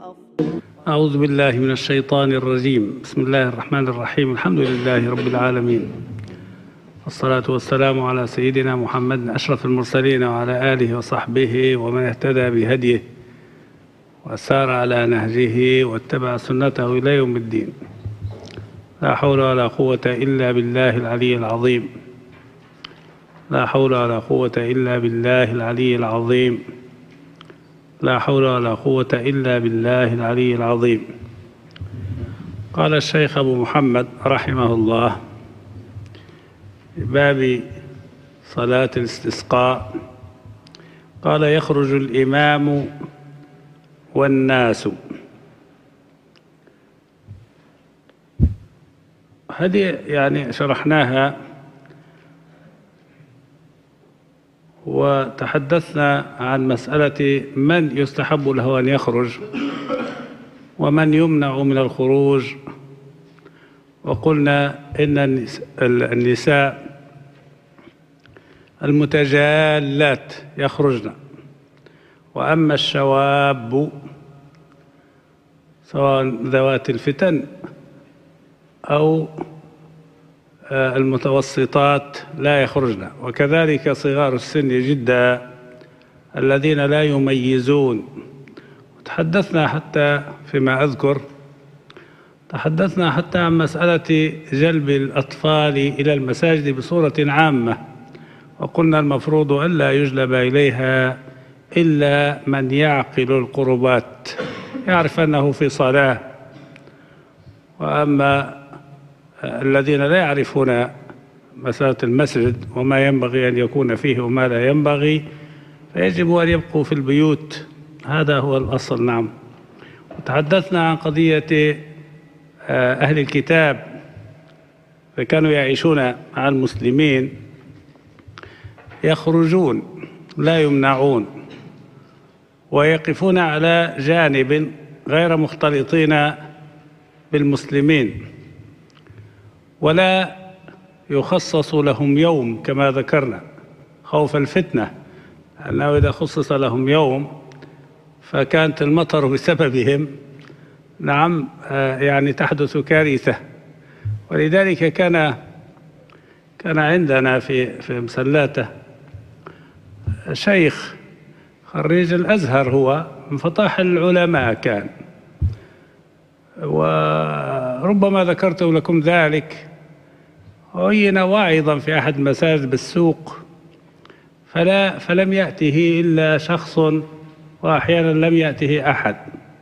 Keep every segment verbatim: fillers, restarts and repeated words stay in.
أعوذ بالله من الشيطان الرجيم. بسم الله الرحمن الرحيم. الحمد لله رب العالمين، والصلاة والسلام على سيدنا محمد أشرف المرسلين وعلى آله وصحبه ومن اهتدى بهديه وسار على نهجه واتبع سنته إلى يوم الدين. لا حول ولا قوة إلا بالله العلي العظيم. لا حول ولا قوة إلا بالله العلي العظيم. لا حول ولا قوة إلا بالله العلي العظيم. قال الشيخ أبو محمد رحمه الله في باب صلاة الاستسقاء، قال: يخرج الإمام والناس. هذه يعني شرحناها وتحدثنا عن مسألة من يستحب له أن يخرج ومن يمنع من الخروج، وقلنا إن النساء المتجالات يخرجن، وأما الشواب سواء ذوات الفتن أو المتوسطات لا يخرجن، وكذلك صغار السن جدا الذين لا يميزون. تحدثنا حتى فيما أذكر تحدثنا حتى عن مسألة جلب الأطفال إلى المساجد بصورة عامة، وقلنا المفروض ألا يجلب إليها إلا من يعقل القربات، يعرف أنه في صلاة. وأما الذين لا يعرفون مسألة المسجد وما ينبغي أن يكون فيه وما لا ينبغي فيجب أن يبقوا في البيوت، هذا هو الأصل. نعم. وتحدثنا عن قضية أهل الكتاب، فكانوا يعيشون مع المسلمين، يخرجون لا يمنعون، ويقفون على جانب غير مختلطين بالمسلمين، ولا يخصص لهم يوم كما ذكرنا خوف الفتنة، أنه إذا خصص لهم يوم فكانت المطر بسببهم نعم يعني تحدث كارثة. ولذلك كان كان عندنا في في مسلاته شيخ خريج الأزهر، هو من فطاح العلماء كان، وربما ذكرت لكم ذلك. عين واعظا في أحد المساجد بالسوق، فلا فلم يأته إلا شخص، وأحيانا لم يأته أحد،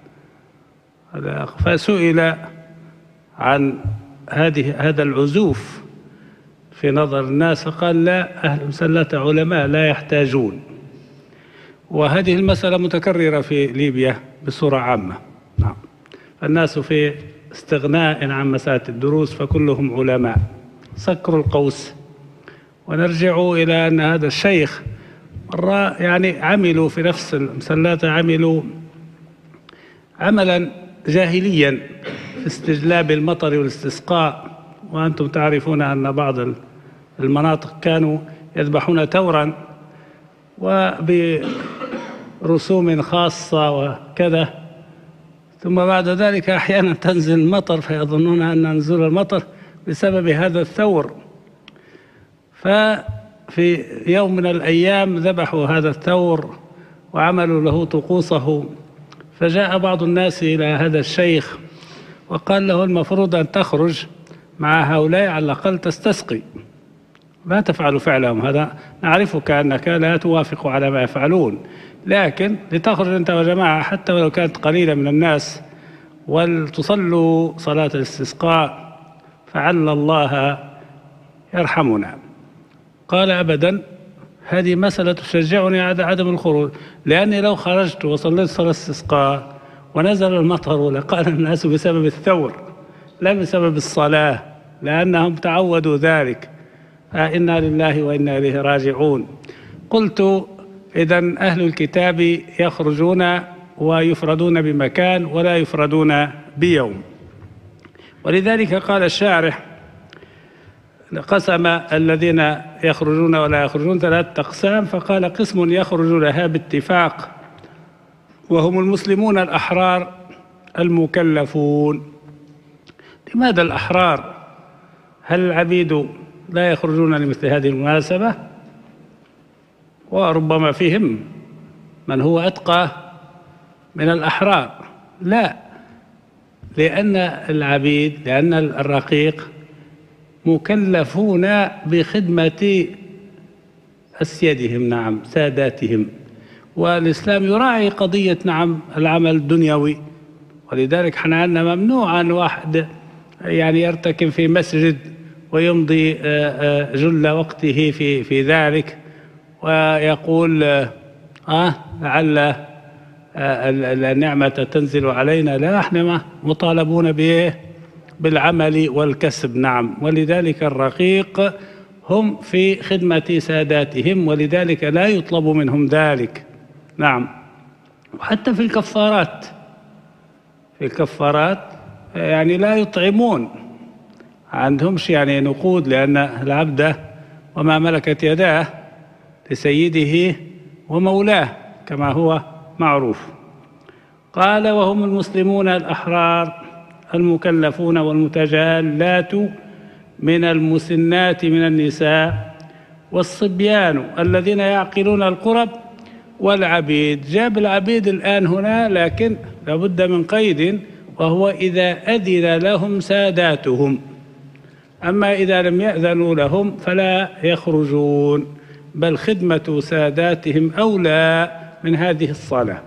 فسئل عن هذه هذا العزوف في نظر الناس، فقال: لا، أهل مسلة علماء لا يحتاجون. وهذه المسألة متكررة في ليبيا بصورة عامة. نعم. فالناس في استغناء عن مسألة الدروس، فكلهم علماء. سكروا القوس. ونرجع إلى أن هذا الشيخ مرة يعني عملوا في نفس المسلات، عملوا عملا جاهليا في استجلاب المطر والاستسقاء. وأنتم تعرفون أن بعض المناطق كانوا يذبحون تورا وبرسوم خاصة وكذا، ثم بعد ذلك أحيانا تنزل المطر فيظنون أن نزول المطر بسبب هذا الثور. ففي يوم من الأيام ذبحوا هذا الثور وعملوا له طقوسه، فجاء بعض الناس إلى هذا الشيخ وقال له: المفروض أن تخرج مع هؤلاء على الأقل تستسقي، لا تفعل فعلهم، هذا نعرفك أنك لا توافق على ما يفعلون، لكن لتخرج أنت وجماعة حتى ولو كانت قليلة من الناس، ولتصلوا صلاة الاستسقاء فعل الله يرحمنا. قال: أبدا، هذه مسألة تشجعني على عدم الخروج، لأني لو خرجت وصليت صلاة الاستسقاء ونزل المطر لقال الناس بسبب الثور لا بسبب الصلاة، لأنهم تعودوا ذلك. فإنا لله وإنا إليه راجعون. قلت: إذن أهل الكتاب يخرجون ويفردون بمكان ولا يفردون بيوم. ولذلك قال الشارح: قسم الذين يخرجون ولا يخرجون ثلاثة أقسام، فقال: قسم يخرج لها باتفاق وهم المسلمون الأحرار المكلفون. لماذا الأحرار؟ هل العبيد لا يخرجون لمثل هذه المناسبة؟ وربما فيهم من هو أتقى من الأحرار. لا، لأن العبيد، لأن الرقيق مكلفون بخدمة أسيادهم، نعم، ساداتهم. والإسلام يراعي قضية نعم العمل الدنيوي، ولذلك احنا عندنا ممنوع أن واحد يعني يرتكب في مسجد ويمضي جل وقته في في ذلك ويقول آه لعل النعمة تنزل علينا. لا، احنا مطالبون بإيه؟ بالعمل والكسب، نعم. ولذلك الرقيق هم في خدمة ساداتهم، ولذلك لا يطلب منهم ذلك، نعم. وحتى في الكفارات، في الكفارات يعني لا يطعمون، عندهمش يعني نقود، لأن العبد وما ملكت يداه لسيده ومولاه كما هو معروف. قال: وهم المسلمون الأحرار المكلفون والمتجالات من المسنات من النساء والصبيان الذين يعقلون القرب والعبيد. جاب العبيد الآن هنا، لكن لابد من قيد، وهو إذا أذن لهم ساداتهم. أما إذا لم يأذنوا لهم فلا يخرجون، بل خدمة ساداتهم أولى من هذه الصلاة.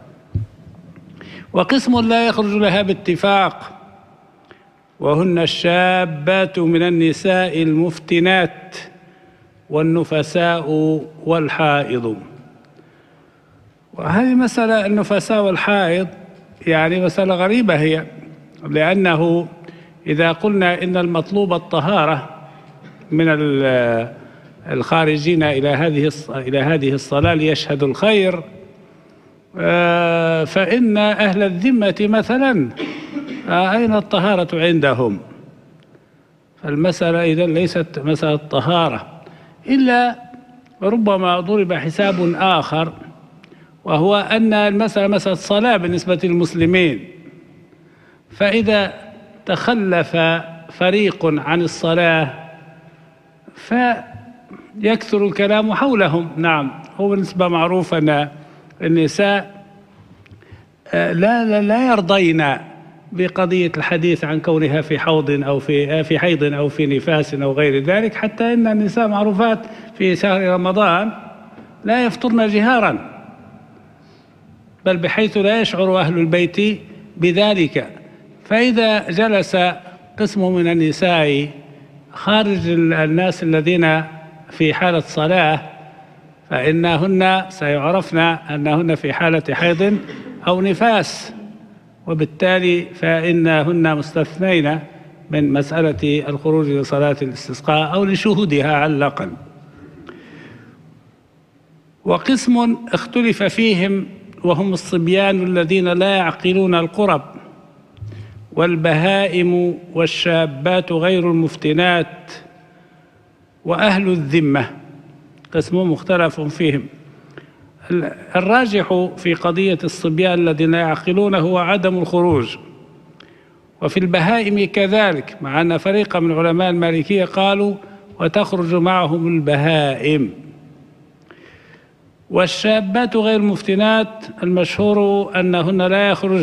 وقسم لا يخرج لها باتفاق، وهن الشابات من النساء المفتنات والنفساء والحائض. وهذه مسألة النفساء والحائض يعني مسألة غريبة هي، لأنه إذا قلنا إن المطلوب الطهارة من الخارجين إلى هذه إلى هذه الصلاة ليشهدوا الخير، فإن أهل الذمة مثلا أين الطهارة عندهم؟ فالمسألة إذن ليست مسألة طهارة، إلا ربما ضرب حساب آخر، وهو أن المسألة مسألة صلاة بالنسبة للمسلمين. فإذا تخلف فريق عن الصلاة فيكثر الكلام حولهم. نعم، هو بالنسبة معروف أن النساء لا لا, لا يرضين بقضية الحديث عن كونها في حوض أو في في حيض أو في نفاس أو غير ذلك، حتى إن النساء معروفات في شهر رمضان لا يفطرن جهارا، بل بحيث لا يشعر أهل البيت بذلك. فإذا جلس قسم من النساء خارج الناس الذين في حالة صلاة، فإنهن سيعرفن أنهن في حالة حيض أو نفاس، وبالتالي فإنهن مستثنين من مسألة الخروج لصلاة الاستسقاء أو لشهودها على الأقل. وقسم اختلف فيهم، وهم الصبيان الذين لا يعقلون القرب والبهائم والشابات غير المفتنات وأهل الذمة، قسم مختلف فيهم. الراجح في قضية الصبيان الذين لا يعقلون هو عدم الخروج، وفي البهائم كذلك، مع أن فريقا من علماء المالكية قالوا وتخرج معهم البهائم. والشابات غير المفتنات المشهور أنهن لا يخرج،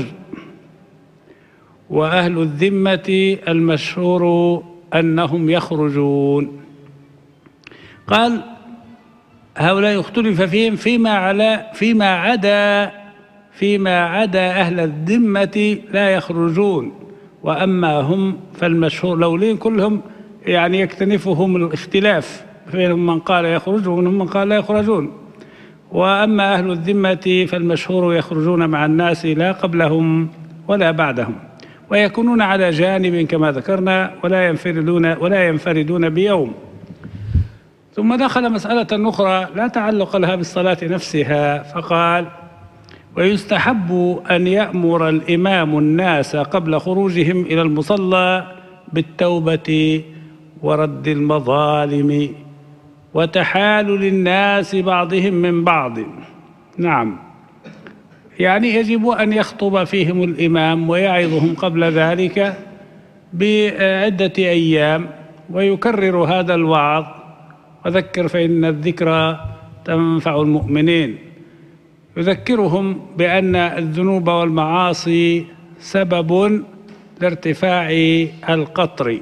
وأهل الذمة المشهور أنهم يخرجون. قال: هؤلاء اختلف فيهم فيما على فيما عدا فيما عدا أهل الذمة لا يخرجون، وأما هم فالمشهور لولين كلهم يعني يكتنفهم الاختلاف، فيهم من قال يخرج ومنهم من قال لا يخرجون. وأما أهل الذمة فالمشهور يخرجون مع الناس لا قبلهم ولا بعدهم، ويكونون على جانب كما ذكرنا، ولا ينفردون ولا ينفردون بيوم. ثم دخل مسألة أخرى لا تعلق لها بالصلاة نفسها، فقال: ويستحب أن يأمر الإمام الناس قبل خروجهم إلى المصلى بالتوبة ورد المظالم وتحالل الناس بعضهم من بعض. نعم، يعني يجب أن يخطب فيهم الإمام ويعظهم قبل ذلك بعدة أيام ويكرر هذا الوعظ، وذكر فإن الذكرى تنفع المؤمنين. يذكرهم بأن الذنوب والمعاصي سبب لارتفاع القطر،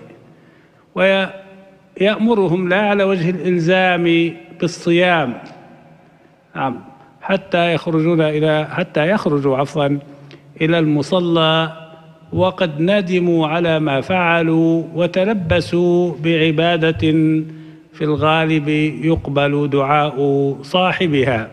ويأمرهم لا على وجه الإلزام بالصيام نعم حتى يخرجون إلى حتى يخرجوا عفوا إلى المصلى وقد ندموا على ما فعلوا وتلبسوا بعبادة في الغالب يقبل دعاء صاحبها.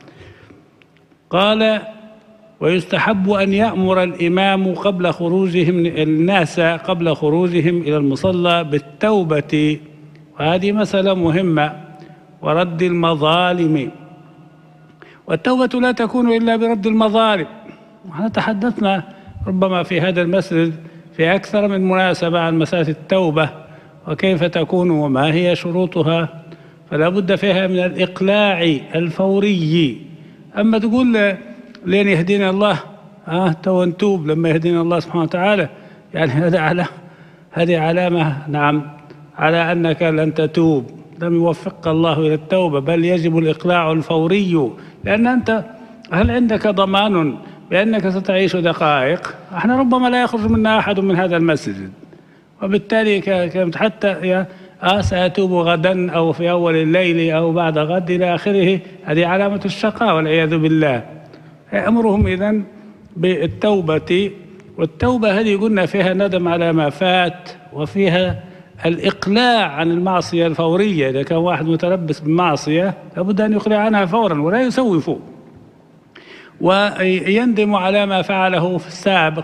قال: ويستحب أن يأمر الإمام قبل خروجهم الناس قبل خروجهم إلى المصلى بالتوبة، وهذه مسألة مهمة، ورد المظالم. والتوبة لا تكون إلا برد المظالم. نحن تحدثنا ربما في هذا المسجد في أكثر من مناسبة عن مسألة التوبة وكيف تكون وما هي شروطها، فلا بد فيها من الإقلاع الفوري. أما تقول لين يهدينا الله آه تو نتوب لما يهدينا الله سبحانه وتعالى، يعني هذا على هذه علامة نعم على أنك لن تتوب، لم يوفقك الله إلى التوبة، بل يجب الإقلاع الفوري. لأن أنت هل عندك ضمان بأنك ستعيش دقائق؟ احنا ربما لا يخرج منا أحد من هذا المسجد، وبالتالي كنت حتى آه سأتوب غدا أو في أول الليل أو بعد غد إلى آخره، هذه علامة الشقاء والعياذ بالله. أمرهم إذن بالتوبة، والتوبة هذه قلنا فيها ندم على ما فات، وفيها الإقلاع عن المعصية الفورية. إذا كان واحد متلبس بالمعصية لابد أن يقلع عنها فورا ولا يسوف، ويندم على ما فعله في السابق،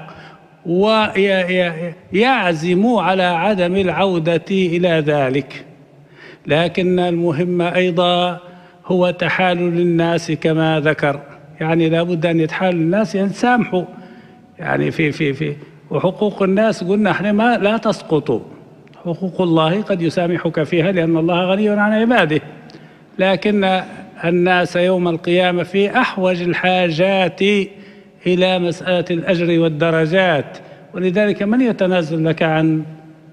ويعزم على عدم العودة إلى ذلك. لكن المهم أيضا هو تحالل الناس كما ذكر، يعني لابد أن يتحالل الناس يسامحوا، يعني في في في وحقوق الناس قلنا احنا ما لا تسقط، حقوق الله قد يسامحك فيها لأن الله غني عن عباده، لكن الناس يوم القيامة في أحوج الحاجات إلى مسألة الأجر والدرجات، ولذلك من يتنازل لك عن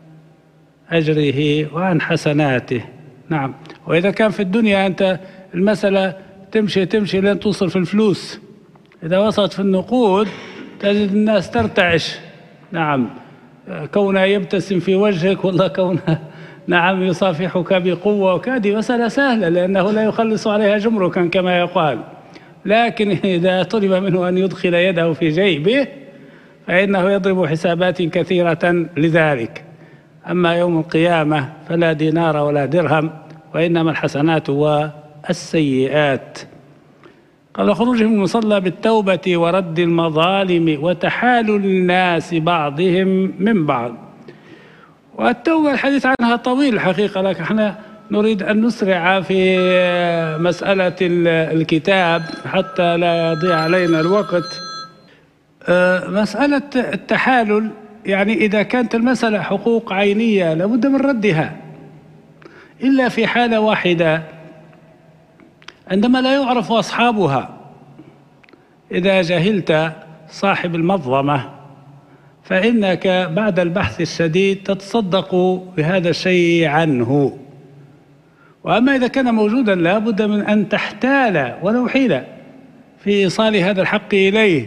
أجره وعن حسناته؟ نعم. وإذا كان في الدنيا أنت المسألة تمشي تمشي لين توصل في الفلوس، إذا وصلت في النقود تجد الناس ترتعش، نعم، كونه يبتسم في وجهك والله كونه نعم يصافحك بقوة، وكادي مسألة سهلة لأنه لا يخلص عليها جمركا كما يقال. لكن إذا طلب منه أن يدخل يده في جيبه فإنه يضرب حسابات كثيرة لذلك. أما يوم القيامة فلا دينار ولا درهم، وإنما الحسنات والسيئات. قال: خروجهم المصلى بالتوبة ورد المظالم وتحالل الناس بعضهم من بعض. والتوبة الحديث عنها طويل الحقيقة، لكن احنا نريد أن نسرع في مسألة الكتاب حتى لا يضيع علينا الوقت. مسألة التحالل، يعني إذا كانت المسألة حقوق عينية لابد من ردها، إلا في حالة واحدة عندما لا يعرف أصحابها. إذا جهلت صاحب المظلمة فإنك بعد البحث الشديد تتصدق بهذا الشيء عنه. وأما إذا كان موجودا لابد من أن تحتال ولو حيلة في إيصال هذا الحق إليه.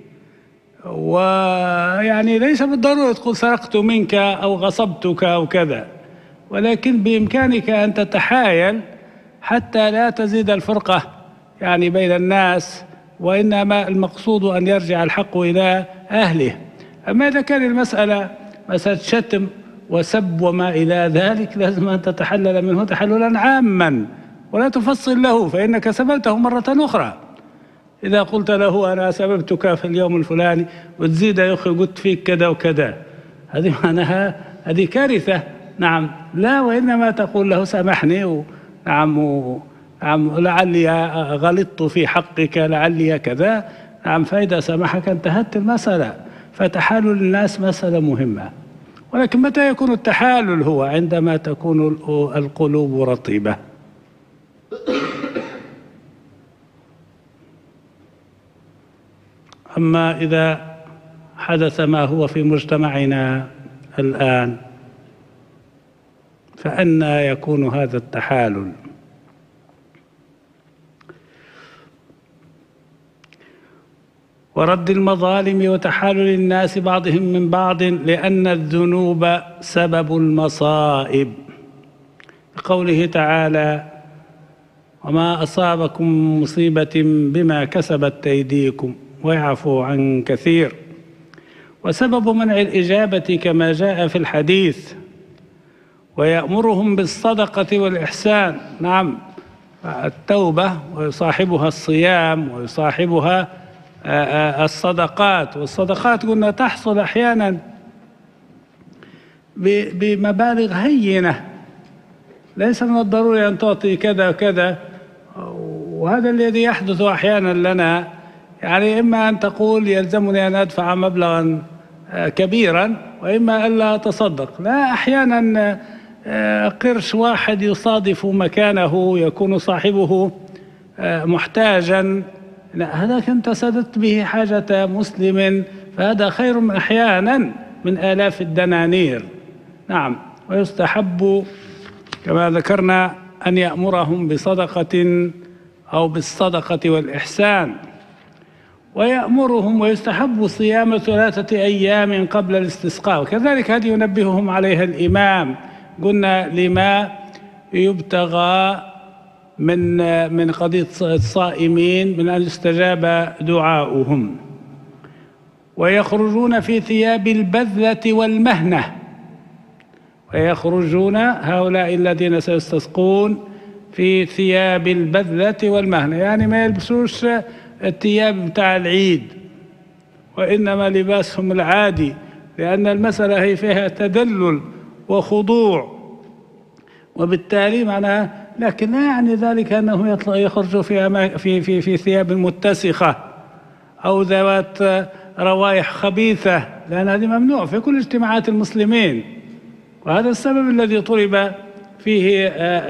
ويعني ليس بالضرورة تقول سرقت منك أو غصبتك أو كذا، ولكن بإمكانك أن تتحايل حتى لا تزيد الفرقة يعني بين الناس، وإنما المقصود أن يرجع الحق إلى أهله. أما إذا كان المسألة مسألة شتم وسب وما إلى ذلك لازم أن تتحلل منه تحللا عاما ولا تفصل له، فإنك سببته مرة أخرى. إذا قلت له أنا سببتك في اليوم الفلاني وتزيد يا أخي قلت فيك كذا وكذا، هذه معناها هذه كارثة. نعم، لا، وإنما تقول له سامحني نعم نعم لعلي غلطت في حقك لعلي كذا، نعم، فإذا سامحك انتهت المسألة. فتحالل الناس مسألة مهمة، ولكن متى يكون التحالل؟ هو عندما تكون القلوب رطبة. أما إذا حدث ما هو في مجتمعنا الآن فأنى يكون هذا التحالل؟ ورد المظالم وتحالل الناس بعضهم من بعض، لأن الذنوب سبب المصائب، قوله تعالى: وما أصابكم مصيبة بما كسبت أيديكم ويعفو عن كثير. وسبب منع الإجابة كما جاء في الحديث: ويأمرهم بالصدقة والإحسان. نعم، التوبة ويصاحبها الصيام ويصاحبها الصدقات، والصدقات قلنا تحصل أحيانا بمبالغ هينة، ليس من الضروري أن تعطي كذا وكذا، وهذا الذي يحدث أحيانا لنا. يعني إما أن تقول يلزمني أن أدفع مبلغا كبيرا، وإما ألا أتصدق. لا، أحيانا قرش واحد يصادف مكانه يكون صاحبه محتاجا، هذا كنت سددت به حاجة مسلم، فهذا خير من أحيانا من آلاف الدنانير. نعم، ويستحب كما ذكرنا أن يأمرهم بصدقة أو بالصدقة والإحسان. ويأمرهم ويستحب صيام ثلاثة أيام قبل الاستسقاء، وكذلك هذه ينبههم عليها الإمام. قلنا لما يبتغى من من قضية الصائمين من أن يستجاب دعاؤهم. ويخرجون في ثياب البذلة والمهنة، ويخرجون هؤلاء الذين سيستسقون في ثياب البذلة والمهنة، يعني ما يلبسوش الثياب بتاع العيد، وإنما لباسهم العادي، لأن المسألة هي فيها تدلل وخضوع، وبالتالي معناها، لكن لا يعني ذلك أنهم يخرجوا في في في في ثياب متسخة أو ذوات روائح خبيثة، لأن هذه ممنوع في كل اجتماعات المسلمين. وهذا السبب الذي طلب فيه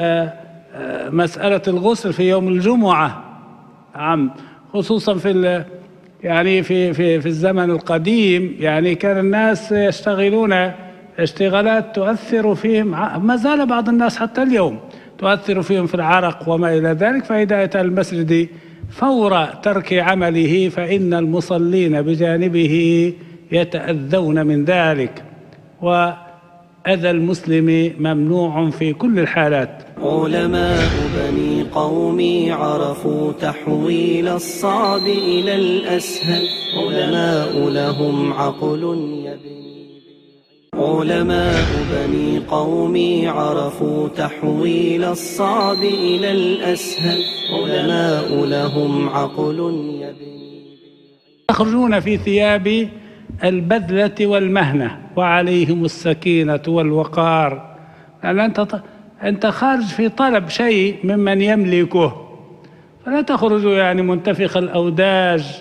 مسألة الغسل في يوم الجمعة، عم خصوصا في يعني في في في الزمن القديم، يعني كان الناس يشتغلون اشتغالات تؤثر فيهم، ما زال بعض الناس حتى اليوم تؤثر فيهم في العرق وما إلى ذلك، فإذا أتى المسجد فور ترك عمله فإن المصلين بجانبه يتأذون من ذلك، وأذى المسلم ممنوع في كل الحالات. علماء بني قومي عرفوا تحويل الصعب إلى الأسهل، علماء لهم عقل يبني. علماء بني قومي عرفوا تحويل الصعب إلى الأسهل، علماء لهم عقل يبني. يخرجون في ثياب البذلة والمهنة وعليهم السكينة والوقار، لأن أنت أنت خارج في طلب شيء ممن يملكه، فلا تخرج يعني منتفخ الأوداج،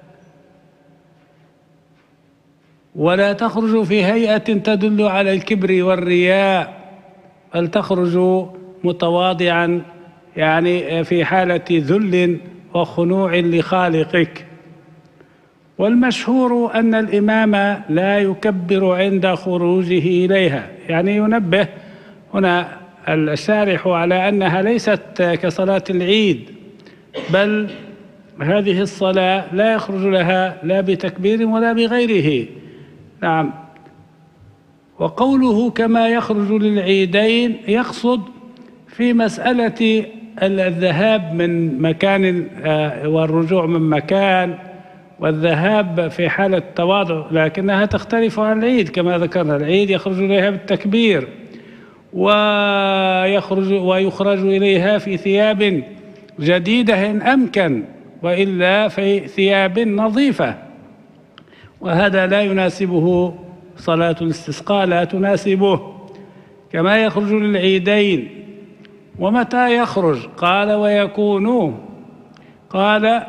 ولا تخرج في هيئة تدل على الكبر والرياء، بل تخرج متواضعا، يعني في حالة ذل وخنوع لخالقك. والمشهور أن الإمام لا يكبر عند خروجه إليها، يعني ينبه هنا الشارح على أنها ليست كصلاة العيد، بل هذه الصلاة لا يخرج لها لا بتكبير ولا بغيره. نعم. وقوله كما يخرج للعيدين يقصد في مسألة الذهاب من مكان والرجوع من مكان، والذهاب في حالة تواضع، لكنها تختلف عن العيد كما ذكرنا. العيد يخرج إليها بالتكبير، ويخرج ويخرج إليها في ثياب جديدة إن أمكن، وإلا في ثياب نظيفة، وهذا لا يناسبه صلاة الاستسقاء، لا تناسبه. كما يخرج للعيدين. ومتى يخرج؟ قال ويكون، قال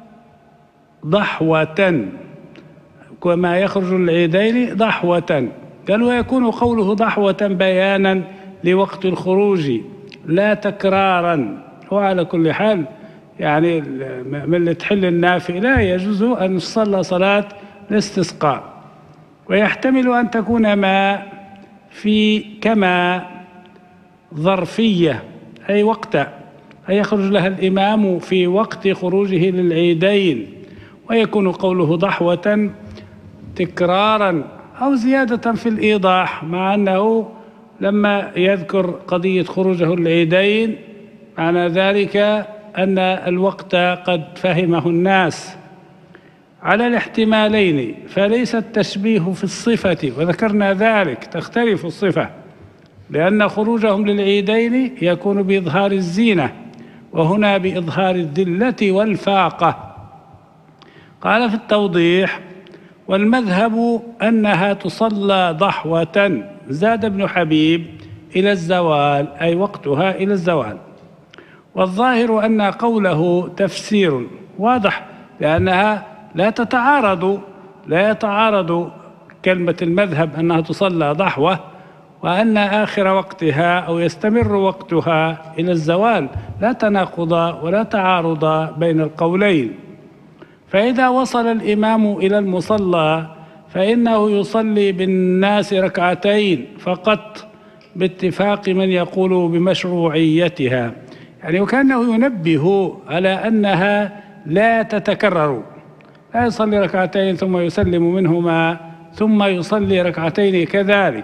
ضحوة، كما يخرج للعيدين ضحوة، قال ويكون قوله ضحوة بيانا لوقت الخروج لا تكرارا. وعلى كل حال يعني من اللي تحل النافلة يجوز أن يصلى صلاة الاستسقاء. ويحتمل أن تكون ما في كما ظرفية أي وقت، أي يخرج لها الإمام في وقت خروجه للعيدين، ويكون قوله ضحوة تكرارا أو زيادة في الإيضاح، مع أنه لما يذكر قضية خروجه للعيدين معنى ذلك أن الوقت قد فهمه الناس على الاحتمالين، فليس التشبيه في الصفة، وذكرنا ذلك تختلف الصفة، لأن خروجهم للعيدين يكون بإظهار الزينة، وهنا بإظهار الذلة والفاقة. قال في التوضيح: والمذهب أنها تصلى ضحوة، زاد ابن حبيب، إلى الزوال، أي وقتها إلى الزوال. والظاهر أن قوله تفسير واضح، لأنها لا تتعارض لا يتعارض كلمة المذهب أنها تصلى ضحوة وأن آخر وقتها أو يستمر وقتها إلى الزوال، لا تناقض ولا تعارض بين القولين. فإذا وصل الإمام إلى المصلى فإنه يصلي بالناس ركعتين فقط، باتفاق من يقول بمشروعيتها، يعني وكأنه ينبه على أنها لا تتكرر، لا يصلي ركعتين ثم يسلم منهما ثم يصلي ركعتين كذلك.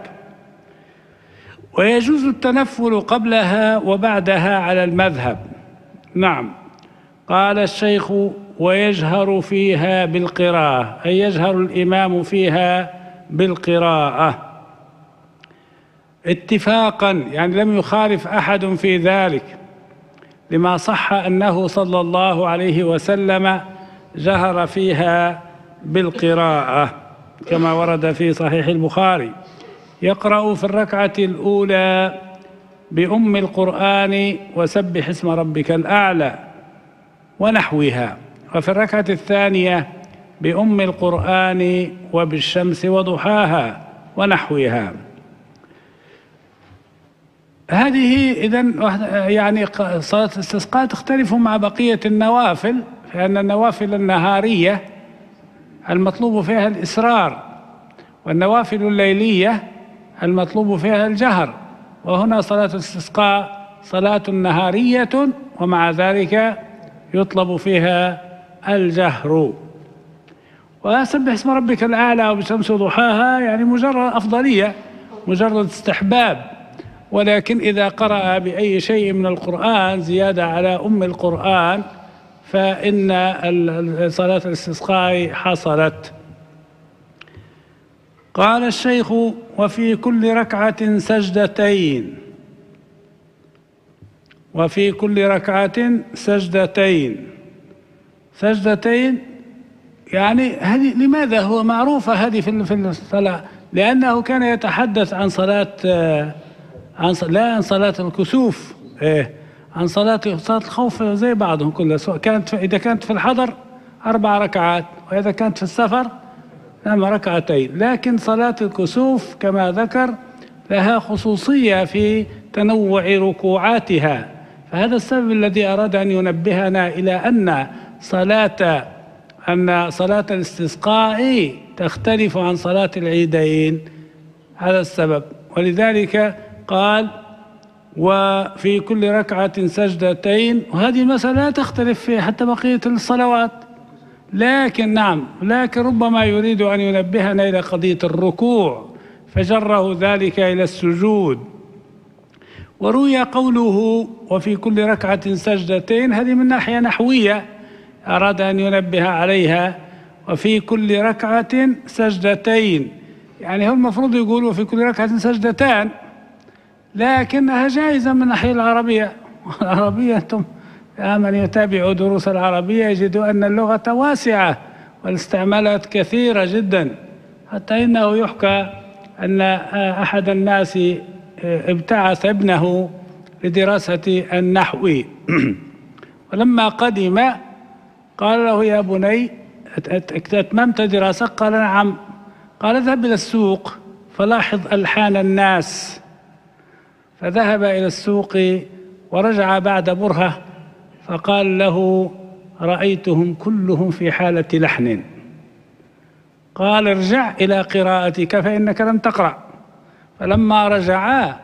ويجوز التنفل قبلها وبعدها على المذهب. نعم. قال الشيخ: ويجهر فيها بالقراءة، أي يجهر الإمام فيها بالقراءة اتفاقا، يعني لم يخالف أحد في ذلك، لما صح أنه صلى الله عليه وسلم جهر فيها بالقراءة كما ورد في صحيح البخاري: يقرأ في الركعة الأولى بأم القرآن وسبح اسم ربك الأعلى ونحوها، وفي الركعة الثانية بأم القرآن وبالشمس وضحاها ونحوها. هذه إذن يعني صلاة الاستسقاء تختلف مع بقية النوافل، لأن النوافل النهارية المطلوب فيها الإسرار، والنوافل الليلية المطلوب فيها الجهر، وهنا صلاة الاستسقاء صلاة نهارية ومع ذلك يطلب فيها الجهر. وسبح اسم ربك الأعلى وبالشمس وضحاها يعني مجرد أفضلية، مجرد استحباب، ولكن إذا قرأ بأي شيء من القرآن زيادة على أم القرآن فإن صلاة الاستسقاء حصلت. قال الشيخ: وفي كل ركعة سجدتين، وفي كل ركعة سجدتين. سجدتين يعني هذه لماذا هو معروفة هذه في الصلاة؟ لأنه كان يتحدث عن صلاة عن لا عن صلاة الكسوف، إيه عن صلاة صلاة الخوف زي بعضهم كلها، سواء كانت إذا كانت في الحضر أربع ركعات، وإذا كانت في السفر نعم ركعتين، لكن صلاة الكسوف كما ذكر لها خصوصية في تنوع ركوعاتها، فهذا السبب الذي أراد أن ينبهنا إلى أن صلاة أن صلاة الاستسقاء تختلف عن صلاة العيدين، هذا السبب. ولذلك قال: وفي كل ركعة سجدتين، وهذه المسألة لا تختلف في حتى بقية الصلوات، لكن نعم لكن ربما يريد أن ينبهنا إلى قضية الركوع فجره ذلك إلى السجود. وروي قوله وفي كل ركعة سجدتين هذه من ناحية نحوية أراد أن ينبه عليها، وفي كل ركعة سجدتين يعني هو المفروض يقول وفي كل ركعة سجدتان، لكنها جائزة من الناحية العربية. العربية أنتم يا من يتابع دروس العربية يجدوا أن اللغة واسعة والاستعمالات كثيرة جدا، حتى إنه يحكى أن أحد الناس ابتعث ابنه لدراسة النحو ولما قدم قال له: يا بني أتممت دراسة؟ قال: نعم. قال: اذهب إلى السوق فلاحظ ألحان الناس. فذهب إلى السوق ورجع بعد برهة فقال له: رأيتهم كلهم في حالة لحن. قال: ارجع إلى قراءتك فإنك لم تقرأ. فلما رجعا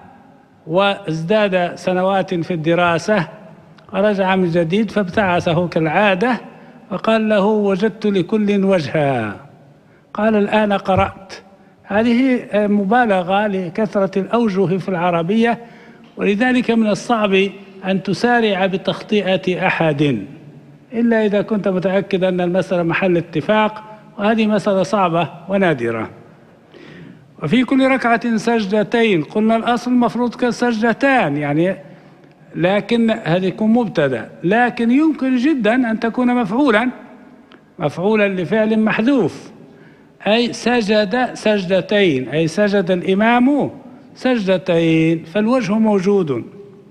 وازداد سنوات في الدراسة رجع من جديد فابتعثه كالعادة فقال له: وجدت لكل وجها. قال: الآن قرأت. هذه مبالغة لكثرة الأوجه في العربية، ولذلك من الصعب أن تسارع بتخطئة أحد إلا إذا كنت متأكد أن المسألة محل اتفاق، وهذه مسألة صعبة ونادرة. وفي كل ركعة سجدتين، قلنا الأصل المفروض كسجدتان يعني، لكن هذه يكون مبتدأ، لكن يمكن جدا أن تكون مفعولا مفعولا لفعل محذوف، أي سجد سجدتين، أي سجد الإمام سجدتين، فالوجه موجود.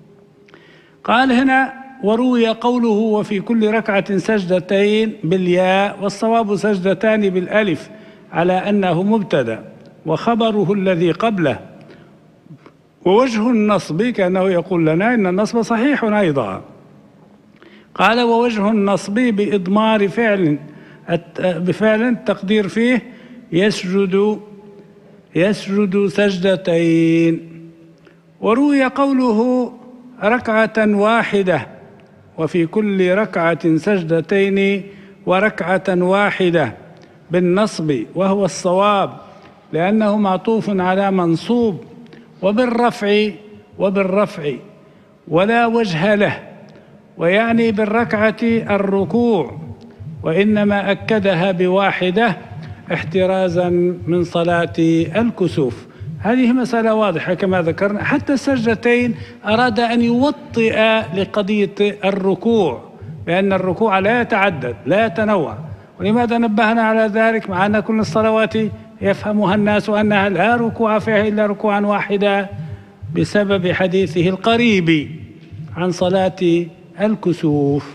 قال هنا: وروي قوله وفي كل ركعة سجدتين بالياء، والصواب سجدتان بالألف على أنه مبتدأ، وخبره الذي قبله. ووجه النصب كأنه يقول لنا إن النصب صحيح أيضا. قال: ووجه النصب بإضمار فعل بفعل التقدير فيه يسجد يسجد سجدتين. وروي قوله ركعة واحدة وفي كل ركعة سجدتين وركعة واحدة بالنصب، وهو الصواب لأنه معطوف على منصوب، وبالرفع وبالرفع ولا وجه له، ويعني بالركعة الركوع، وإنما أكدها بواحدة احترازا من صلاة الكسوف. هذه مسألة واضحة كما ذكرنا. حتى السجدتين أراد أن يوطئ لقضية الركوع، لأن الركوع لا يتعدد لا يتنوع. ولماذا نبهنا على ذلك مع أن كل الصلوات يفهمها الناس أنها لا ركوع فيها إلا ركوعا واحدا؟ بسبب حديثه القريب عن صلاة الكسوف.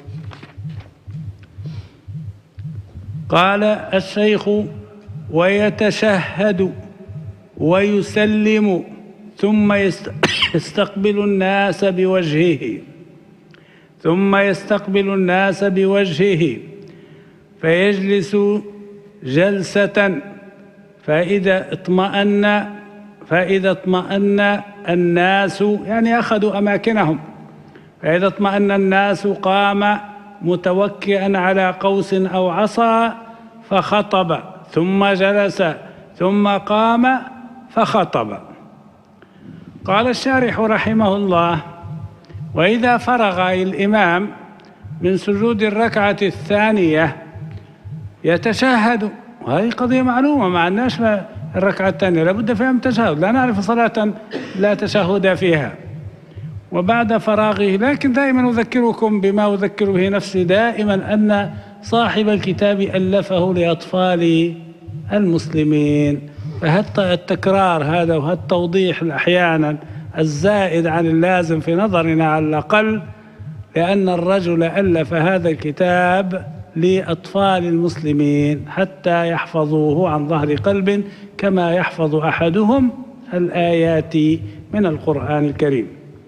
قال الشيخ: ويتشهد ويسلم ثم يستقبل الناس بوجهه ثم يستقبل الناس بوجهه فيجلس جلسة، فإذا اطمأن فإذا اطمأن الناس يعني أخذوا أماكنهم، فإذا اطمأن الناس قام متوكئا على قوس أو عصا فخطب، ثم جلس، ثم قام فخطب. قال الشارح رحمه الله: وإذا فرغ الإمام من سجود الركعة الثانية يتشهد، وهذه قضية معلومة مع الناس، الركعة الثانية لابد فيها من تشهد، لا نعرف صلاة لا تشهد فيها. وبعد فراغه، لكن دائما أذكركم بما أذكر به نفسي دائما، أن صاحب الكتاب ألفه لأطفال المسلمين، فهذا التكرار هذا وهذا التوضيح أحيانا الزائد عن اللازم في نظرنا على الأقل، لأن الرجل ألف هذا الكتاب لأطفال المسلمين حتى يحفظوه عن ظهر قلب كما يحفظ أحدهم الآيات من القرآن الكريم.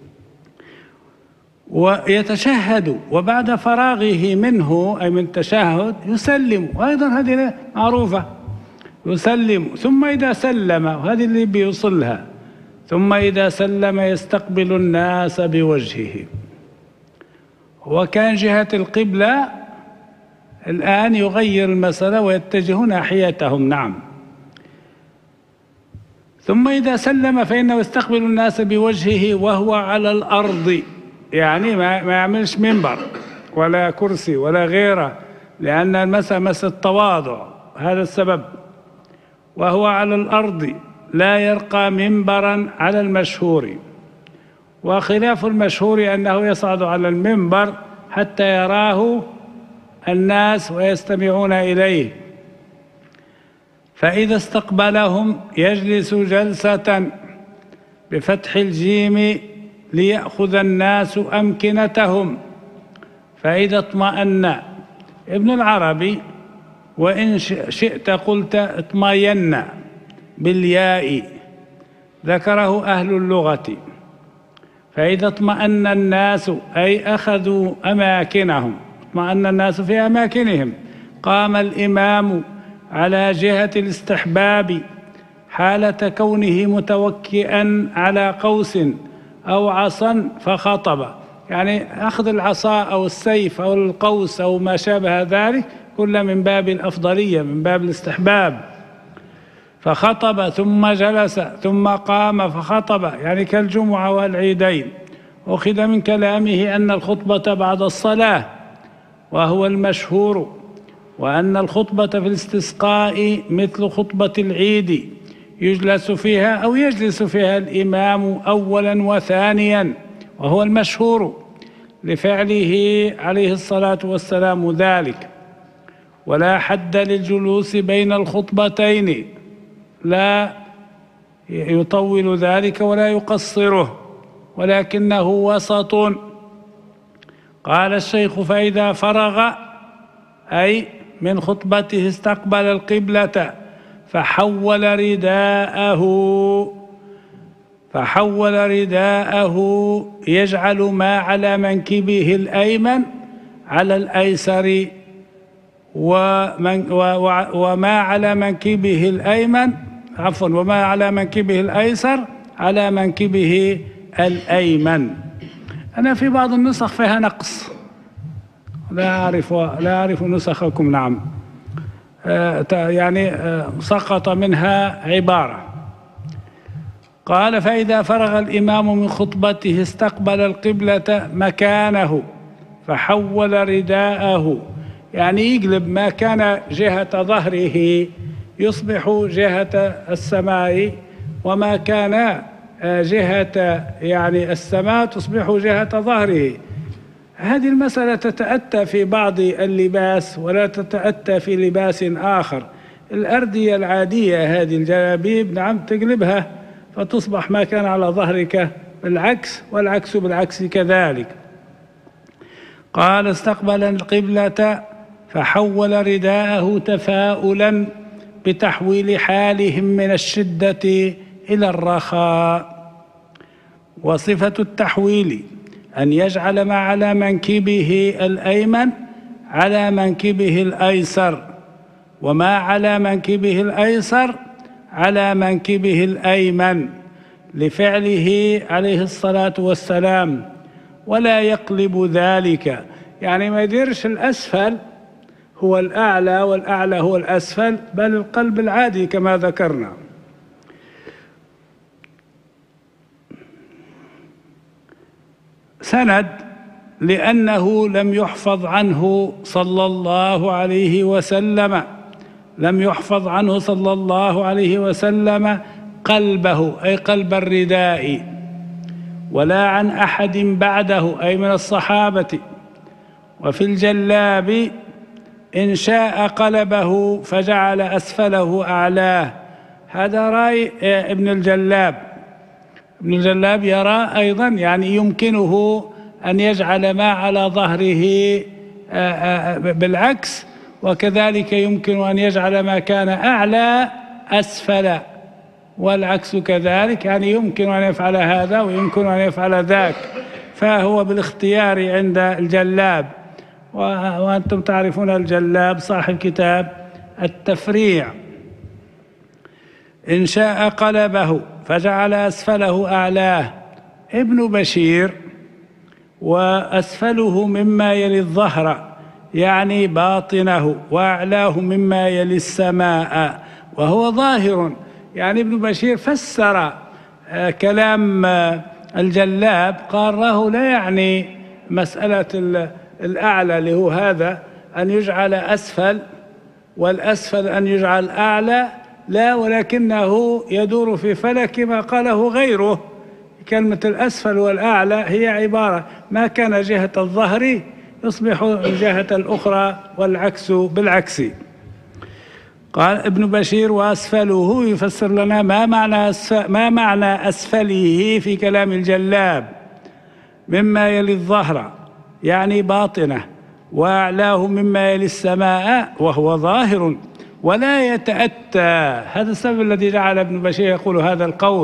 ويتشهد، وبعد فراغه منه أي من تشهد يسلم، وأيضا هذه معروفة، يسلم ثم إذا سلم، وهذه اللي بيوصلها، ثم إذا سلم يستقبل الناس بوجهه. وكان جهة القبلة الآن يغير المسألة ويتجه ناحيتهم. نعم. ثم إذا سلم فإنه يستقبل الناس بوجهه وهو على الأرض، يعني ما يعملش منبر ولا كرسي ولا غيره، لأن المسألة مسألة تواضع، هذا السبب. وهو على الأرض لا يرقى منبرا على المشهور، وخلاف المشهور أنه يصعد على المنبر حتى يراه الناس ويستمعون إليه. فإذا استقبلهم يجلس جلسة بفتح الجيم ليأخذ الناس أمكنتهم. فإذا اطمأن، ابن العربي وإن شئت قلت اطمئن بالياء، ذكره أهل اللغة. فإذا اطمأن الناس أي أخذوا أماكنهم، اطمأن الناس في أماكنهم، قام الإمام على جهة الاستحباب حالة كونه متوكئا على قوس أو عصا فخطب، يعني أخذ العصا أو السيف أو القوس أو ما شابه ذلك كل من باب الأفضلية، من باب الاستحباب. فخطب ثم جلس ثم قام فخطب، يعني كالجمعة والعيدين. أخذ من كلامه أن الخطبة بعد الصلاة وهو المشهور، وأن الخطبة في الاستسقاء مثل خطبة العيد يجلس فيها أو يجلس فيها الإمام أولا وثانيا، وهو المشهور لفعله عليه الصلاة والسلام ذلك. ولا حد للجلوس بين الخطبتين، لا يطول ذلك ولا يقصره، ولكنه وسط. قال الشيخ: فإذا فرغ أي من خطبته استقبل القبلة فحول رداءه، فحول رداءه يجعل ما على منكبه الأيمن على الأيسر، ومن وما على منكبه الأيمن عفوا وما على منكبه الأيسر على منكبه الأيمن. أنا في بعض النسخ فيها نقص، لا أعرف لا أعرف نسخكم. نعم، آه يعني آه سقط منها عبارة. قال: فإذا فرغ الإمام من خطبته استقبل القبلة مكانه فحول رداءه، يعني يقلب ما كان جهة ظهره يصبح جهة السماء، وما كان جهة يعني السماء تصبح جهة ظهره. هذه المسألة تتأتى في بعض اللباس ولا تتأتى في لباس آخر. الأردية العادية هذه الجلابيب نعم تقلبها فتصبح ما كان على ظهرك بالعكس، والعكس بالعكس كذلك. قال: استقبل القبلة فحول رداءه تفاؤلا بتحويل حالهم من الشدة إلى الرخاء. وصفة التحويل أن يجعل ما على منكبه الأيمن على منكبه الأيسر، وما على منكبه الأيسر على منكبه الأيمن، لفعله عليه الصلاة والسلام. ولا يقلب ذلك، يعني ما يديرش الأسفل هو الأعلى والأعلى هو الأسفل، بل القلب العادي كما ذكرنا. سند: لأنه لم يحفظ عنه صلى الله عليه وسلم لم يحفظ عنه صلى الله عليه وسلم قلبه أي قلب الرداء، ولا عن أحد بعده أي من الصحابة. وفي الجلاب إن شاء قلبه فجعل أسفله أعلاه. هذا رأي ابن الجلاب. ابن الجلاب يرى أيضا يعني يمكنه أن يجعل ما على ظهره بالعكس، وكذلك يمكن أن يجعل ما كان أعلى أسفل، والعكس كذلك، يعني يمكن أن يفعل هذا ويمكن أن يفعل ذاك، فهو بالاختيار عند الجلاب. وأنتم تعرفون الجلاب صاحب كتاب التفريع. إن شاء قلبه فجعل أسفله أعلاه. ابن بشير: وأسفله مما يلي الظهر يعني باطنه، وأعلاه مما يلي السماء وهو ظاهر. يعني ابن بشير فسر كلام الجلاب، قال له لا يعني مسألة الأعلى اللي هو هذا أن يجعل أسفل والأسفل أن يجعل أعلى، لا، ولكنه يدور في فلك ما قاله غيره. كلمة الأسفل والأعلى هي عبارة ما كان جهة الظهر يصبح الجهة الأخرى، والعكس بالعكس. قال ابن بشير: وأسفله يفسر لنا ما معنى أسفل ما معنى أسفله في كلام الجلاب، مما يلي الظهر يعني باطنه، وأعلاه مما يلي السماء وهو ظاهر. ولا يتأتى، هذا السبب الذي جعل ابن بشير يقول هذا القول،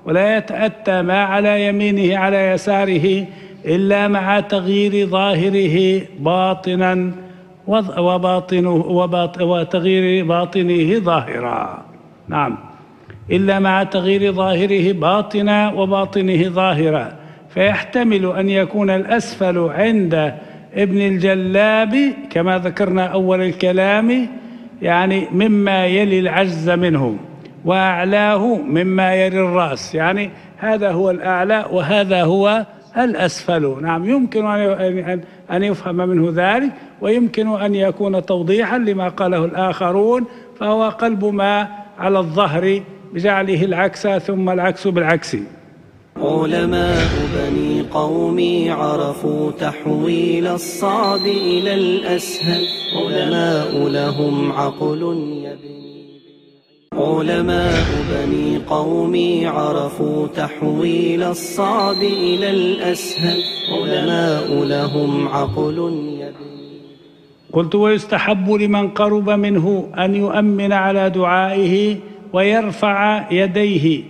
ولا يتأتى ما على يمينه على يساره إلا مع تغيير ظاهره باطنا وباطنه وتغيير باطنه ظاهرا. نعم، إلا مع تغيير ظاهره باطنا وباطنه ظاهرا، فيحتمل أن يكون الأسفل عند ابن الجلاب كما ذكرنا أول الكلام يعني مما يلي العجز منه، وأعلاه مما يلي الرأس، يعني هذا هو الأعلى وهذا هو الأسفل. نعم، يمكن أن يفهم منه ذلك، ويمكن أن يكون توضيحا لما قاله الآخرون، فهو قلب ما على الظهر بجعله العكس ثم العكس بالعكس. علماء بني قومي عرفوا تحويل الصعب إلى الأسهل، علماء لهم عقل يبني. علماء بني قومي عرفوا تحويل الصعب إلى الأسهل، علماء لهم عقل يبني. قلت: ويستحب لمن قرب منه أن يؤمن على دعائه ويرفع يديه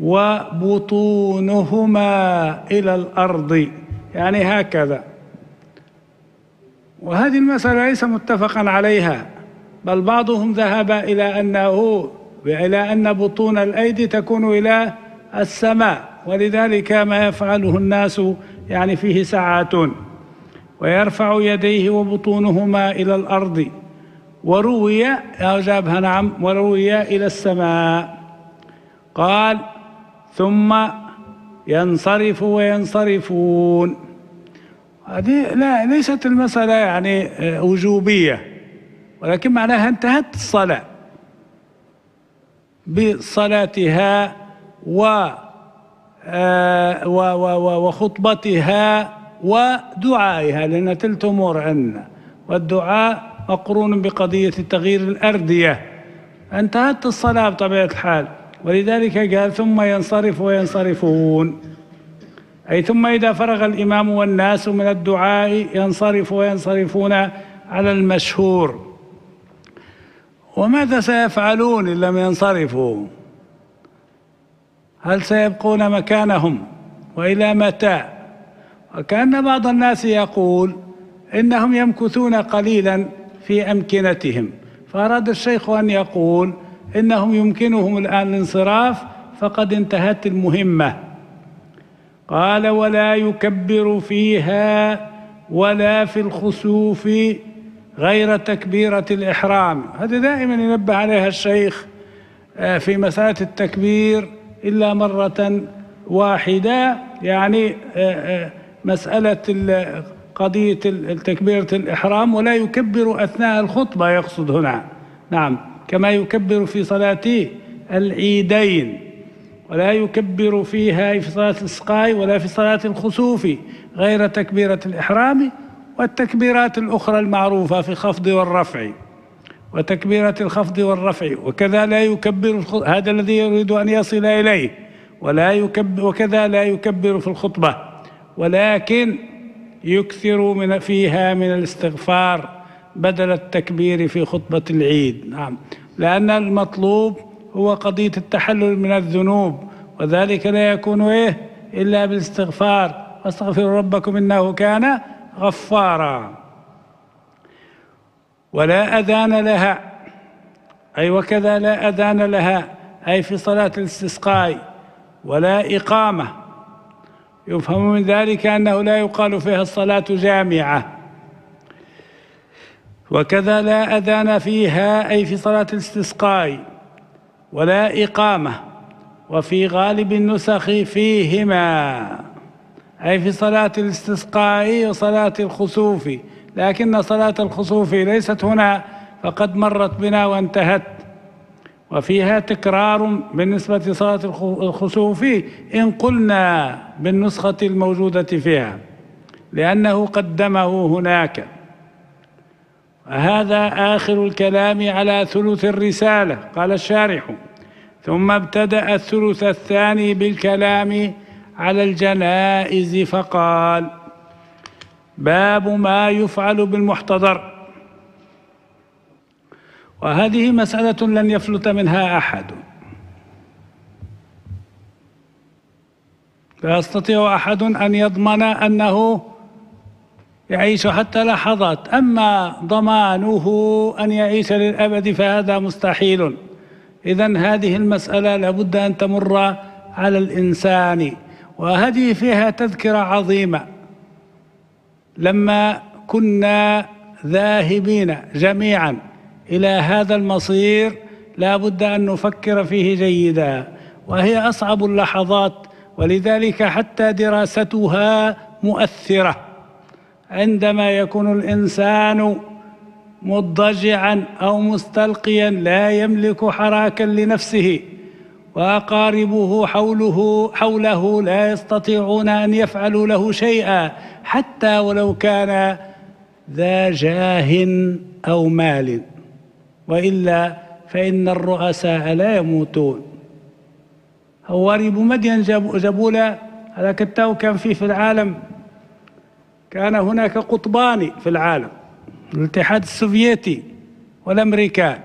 وبطونهما إلى الأرض، يعني هكذا. وهذه المسألة ليس متفقا عليها، بل بعضهم ذهب إلى أنه إلى أن بطون الأيدي تكون إلى السماء، ولذلك ما يفعله الناس يعني فيه ساعات. ويرفع يديه وبطونهما إلى الأرض، وروي أجابها نعم، وروي إلى السماء. قال: ثم ينصرف وينصرفون. هذه لا ليست المسألة يعني وجوبية، ولكن معناها انتهت الصلاة بصلاتها وخطبتها ودعائها، لأن تلت أمور عندنا، والدعاء مقرون بقضية تغيير الأردية. انتهت الصلاة بطبيعة الحال، ولذلك قال: ثم ينصرف وينصرفون، أي ثم إذا فرغ الإمام والناس من الدعاء ينصرف وينصرفون على المشهور. وماذا سيفعلون إن لم ينصرفوا؟ هل سيبقون مكانهم؟ وإلى متى؟ وكأن بعض الناس يقول إنهم يمكثون قليلا في أمكنتهم، فأراد الشيخ أن يقول إنهم يمكنهم الآن الانصراف فقد انتهت المهمة. قال: ولا يكبر فيها ولا في الخسوف غير تكبيرة الإحرام. هذا دائما ينبه عليها الشيخ في مسألة التكبير إلا مرة واحدة، يعني مسألة قضية تكبيرة الإحرام، ولا يكبر أثناء الخطبة يقصد هنا، نعم، كما يكبر في صلاة العيدين. ولا يكبر فيها في صلاة الإسقاء ولا في صلاة الخسوف غير تكبيرة الإحرام والتكبيرات الأخرى المعروفة في الخفض والرفع، وتكبيرة الخفض والرفع. وكذا لا يكبر، هذا الذي يريد أن يصل إليه، ولا يكبر، وكذا لا يكبر في الخطبة، ولكن يكثر من فيها من الاستغفار بدل التكبير في خطبة العيد. نعم، لأن المطلوب هو قضية التحلل من الذنوب، وذلك لا يكون إيه إلا بالاستغفار، واستغفروا ربكم إنه كان غفارا. ولا أذان لها، أي وكذا لا أذان لها، أي في صلاة الاستسقاء، ولا إقامة. يفهم من ذلك أنه لا يقال فيها الصلاة جامعة. وكذا لا أذان فيها، أي في صلاة الاستسقاء، ولا إقامة. وفي غالب النسخ فيهما، أي في صلاة الاستسقاء وصلاة الخسوف، لكن صلاة الخسوف ليست هنا، فقد مرت بنا وانتهت. وفيها تكرار بالنسبة لصلاة الخسوف إن قلنا بالنسخة الموجودة فيها، لأنه قدمه هناك. هذا آخر الكلام على ثلث الرسالة. قال الشارح: ثم ابتدأ الثلث الثاني بالكلام على الجنائز، فقال: باب ما يفعل بالمحتضر. وهذه مسألة لن يفلت منها أحد. لا يستطيع أحد أن يضمن أنه يعيش حتى لحظات، أما ضمانه أن يعيش للأبد فهذا مستحيل. إذن هذه المسألة لابد أن تمر على الإنسان. وهذه فيها تذكرة عظيمة. لما كنا ذاهبين جميعا إلى هذا المصير لابد أن نفكر فيه جيدا، وهي أصعب اللحظات، ولذلك حتى دراستها مؤثرة. عندما يكون الإنسان مضجعا أو مستلقيا لا يملك حراكا لنفسه، وأقاربه حوله حوله لا يستطيعون أن يفعلوا له شيئا حتى ولو كان ذا جاه أو مال، وإلا فإن الرؤساء لا يموتون. هواري بمدين جابوا له هذا كتاو كان فيه في العالم، كان هناك قطبان في العالم، الاتحاد السوفيتي والأمريكان،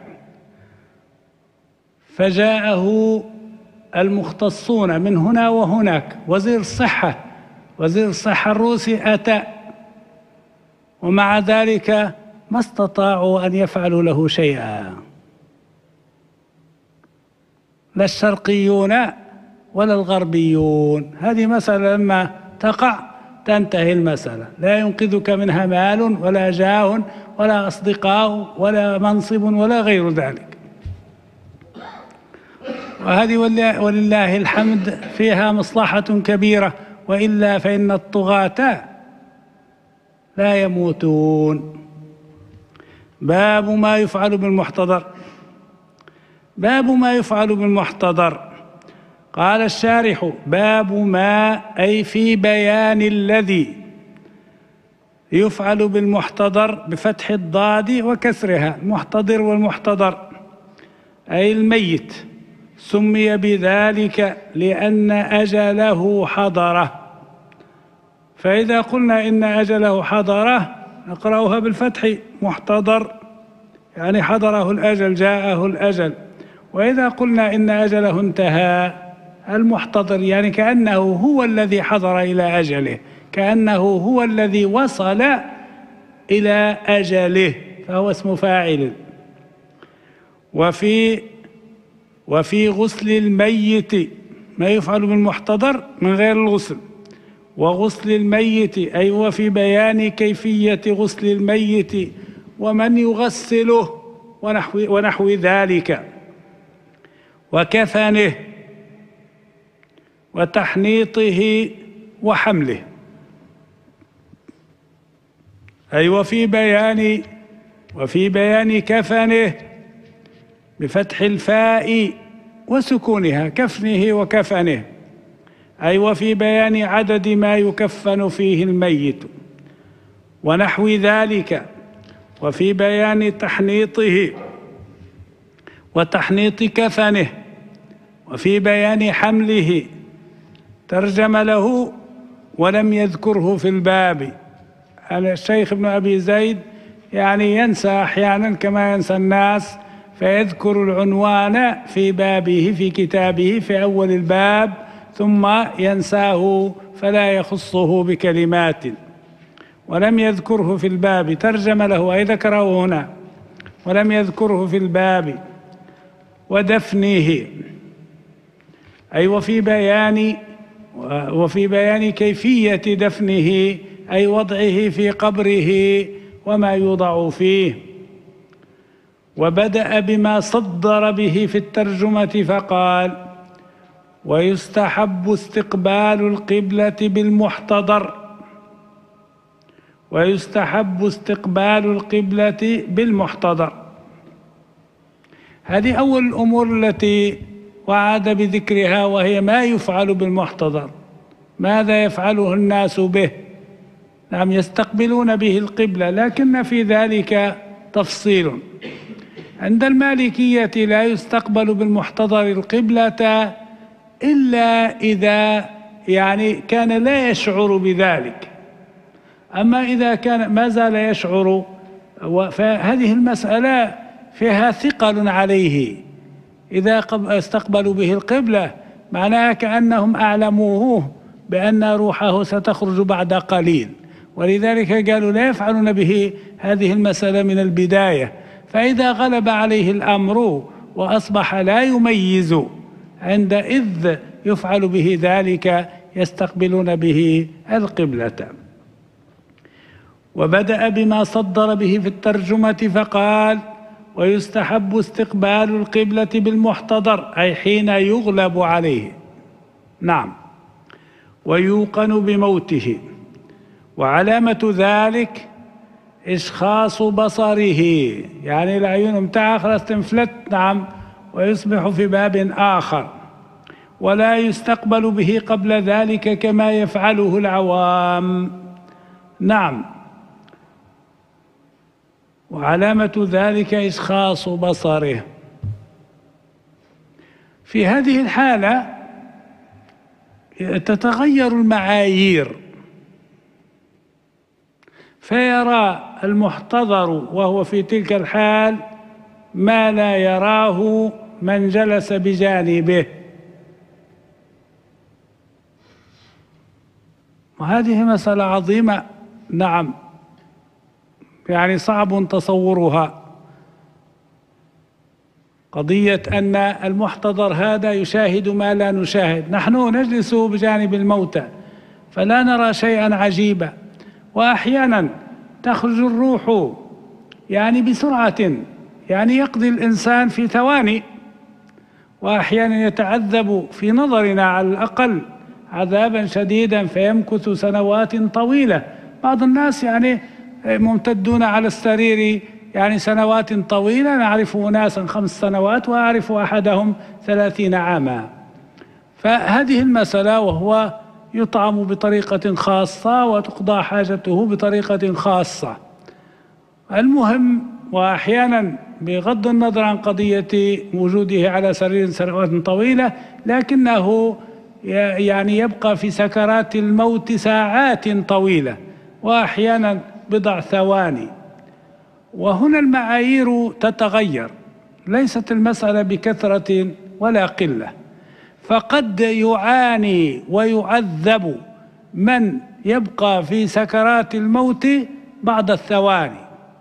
فجاءه المختصون من هنا وهناك، وزير الصحة وزير الصحة الروسي أتى، ومع ذلك ما استطاعوا أن يفعلوا له شيئا، لا الشرقيون ولا الغربيون. هذه مسألة لما تقع تنتهي المسألة، لا ينقذك منها مال ولا جاه ولا أصدقاء ولا منصب ولا غير ذلك. وهذه ولله الحمد فيها مصلحة كبيرة، وإلا فإن الطغاة لا يموتون. باب ما يفعل بالمحتضر. باب ما يفعل بالمحتضر. قال الشارح: باب ما أي في بيان الذي يفعل بالمحتضر بفتح الضاد وكسرها. المحتضر والمحتضر أي الميت، سمي بذلك لأن أجله حضره. فإذا قلنا إن أجله حضره نقرأها بالفتح، محتضر يعني حضره الأجل، جاءه الأجل. وإذا قلنا إن أجله انتهى، المحتضر يعني كأنه هو الذي حضر إلى أجله، كأنه هو الذي وصل إلى أجله، فهو اسم فاعل. وفي وفي غسل الميت ما يفعل بالمحتضر من غير الغسل. وغسل الميت أي وفي بيان كيفية غسل الميت ومن يغسله ونحو, ونحو ذلك، وكفنه وتحنيطه وحمله. أي وفي بيان وفي بيان كفنه بفتح الفاء وسكونها، كفنه وكفنه، أي وفي بيان عدد ما يكفن فيه الميت ونحو ذلك. وفي بيان تحنيطه وتحنيط كفنه، وفي بيان حمله. ترجم له ولم يذكره في الباب. الشيخ ابن أبي زيد يعني ينسى أحيانا كما ينسى الناس، فيذكر العنوان في بابه في كتابه في أول الباب ثم ينساه فلا يخصه بكلمات، ولم يذكره في الباب. ترجم له أي ذكره هنا ولم يذكره في الباب. ودفنه أي وفي بيان وفي بيان كيفية دفنه، أي وضعه في قبره وما يوضع فيه. وبدأ بما صدر به في الترجمة فقال: ويستحب استقبال القبلة بالمحتضر. ويستحب استقبال القبلة بالمحتضر. هذه أول الأمور التي وعد بذكرها، وهي ما يفعل بالمحتضر. ماذا يفعله الناس به؟ نعم، يستقبلون به القبلة، لكن في ذلك تفصيل. عند المالكية لا يستقبل بالمحتضر القبلة إلا إذا يعني كان لا يشعر بذلك. أما إذا كان ما زال يشعر فهذه المسألة فيها ثقل عليه. إذا استقبلوا به القبلة معناها كأنهم أعلموه بأن روحه ستخرج بعد قليل، ولذلك قالوا لا يفعلون به هذه المسألة من البداية. فإذا غلب عليه الأمر وأصبح لا يميز، عندئذ يفعل به ذلك، يستقبلون به القبلة. وبدأ بما صدر به في الترجمة فقال: ويستحب استقبال القبلة بالمحتضر، أي حين يغلب عليه. نعم. ويوقن بموته، وعلامة ذلك إشخاص بصره، يعني العيون متاعها خلاص تنفلت. نعم. ويصبح في باب آخر. ولا يستقبل به قبل ذلك كما يفعله العوام. نعم. وعلامة ذلك إشخاص بصره. في هذه الحالة تتغير المعايير، فيرى المحتضر وهو في تلك الحال ما لا يراه من جلس بجانبه. وهذه مسألة عظيمة. نعم. يعني صعب تصورها، قضية أن المحتضر هذا يشاهد ما لا نشاهد. نحن نجلس بجانب الموتى فلا نرى شيئا عجيبا، وأحيانا تخرج الروح يعني بسرعة، يعني يقضي الإنسان في ثواني، وأحيانا يتعذب في نظرنا على الأقل عذابا شديدا فيمكث سنوات طويلة. بعض الناس يعني ممتدون على السرير يعني سنوات طويلة، نعرف أناسا خمس سنوات وأعرف أحدهم ثلاثين عاما. فهذه المسألة، وهو يطعم بطريقة خاصة وتقضى حاجته بطريقة خاصة. المهم، وأحيانا بغض النظر عن قضية وجوده على سرير سنوات طويلة، لكنه يعني يبقى في سكرات الموت ساعات طويلة، وأحيانا بضع ثواني. وهنا المعايير تتغير، ليست المسألة بكثرة ولا قلة. فقد يعاني ويعذب من يبقى في سكرات الموت بعض الثواني،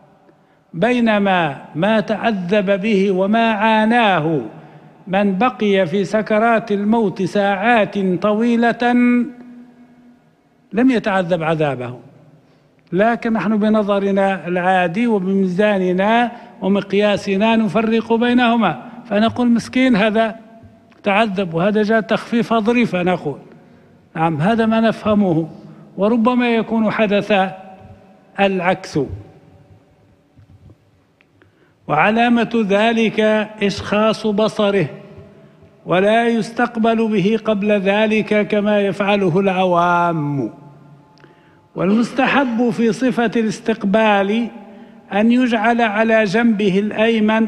بينما ما تعذب به وما عاناه من بقي في سكرات الموت ساعات طويلة لم يتعذب عذابه. لكن نحن بنظرنا العادي وبميزاننا ومقياسنا نفرق بينهما، فنقول مسكين هذا تعذب وهذا جاء تخفيف ظريفة، نقول نعم هذا ما نفهمه. وربما يكون حدث العكس. وعلامة ذلك إشخاص بصره، ولا يستقبل به قبل ذلك كما يفعله العوام. والمستحب في صفة الاستقبال أن يجعل على جنبه الأيمن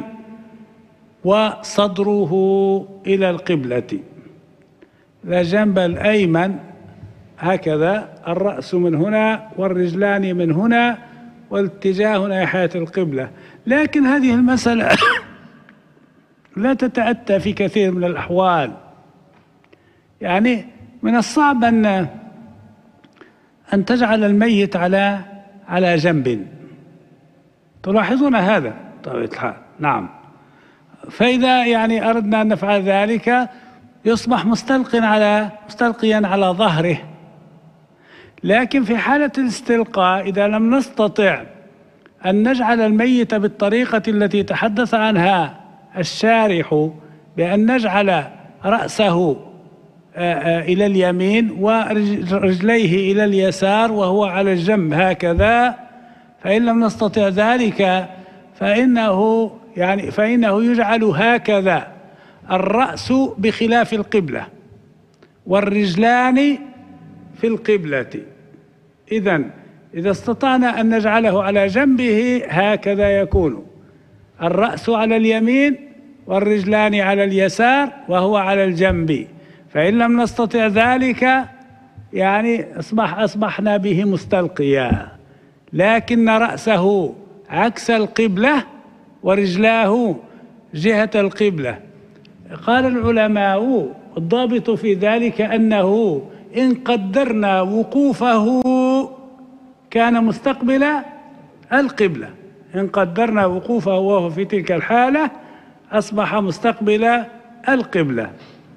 وصدره إلى القبلة. الجنب الأيمن هكذا، الرأس من هنا والرجلان من هنا، والاتجاه ناحية القبلة. لكن هذه المسألة لا تتأتى في كثير من الأحوال. يعني من الصعب أن أن تجعل الميت على على جنب، تلاحظون هذا بطبيعة الحال. نعم. فإذا يعني أردنا أن نفعل ذلك يصبح مستلقيا على مستلقيا على ظهره. لكن في حالة الاستلقاء إذا لم نستطع أن نجعل الميت بالطريقة التي تحدث عنها الشارح، بأن نجعل رأسه إلى اليمين ورجليه إلى اليسار وهو على الجنب هكذا، فإن لم نستطع ذلك فإنه يعني فإنه يجعل هكذا، الرأس بخلاف القبلة والرجلان في القبلة. إذن إذا استطعنا أن نجعله على جنبه هكذا يكون الرأس على اليمين والرجلان على اليسار وهو على الجنب. فإن لم نستطع ذلك يعني أصبح أصبحنا به مستلقيا، لكن رأسه عكس القبلة ورجلاه جهة القبلة. قال العلماء الضابط في ذلك أنه إن قدرنا وقوفه كان مستقبل القبلة، إن قدرنا وقوفه وهو في تلك الحالة أصبح مستقبل القبلة.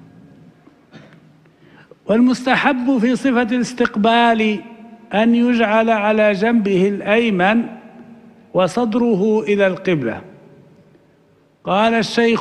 والمستحب في صفة الاستقبال أن يجعل على جنبه الأيمن وصدره إلى القبلة. قال الشيخ: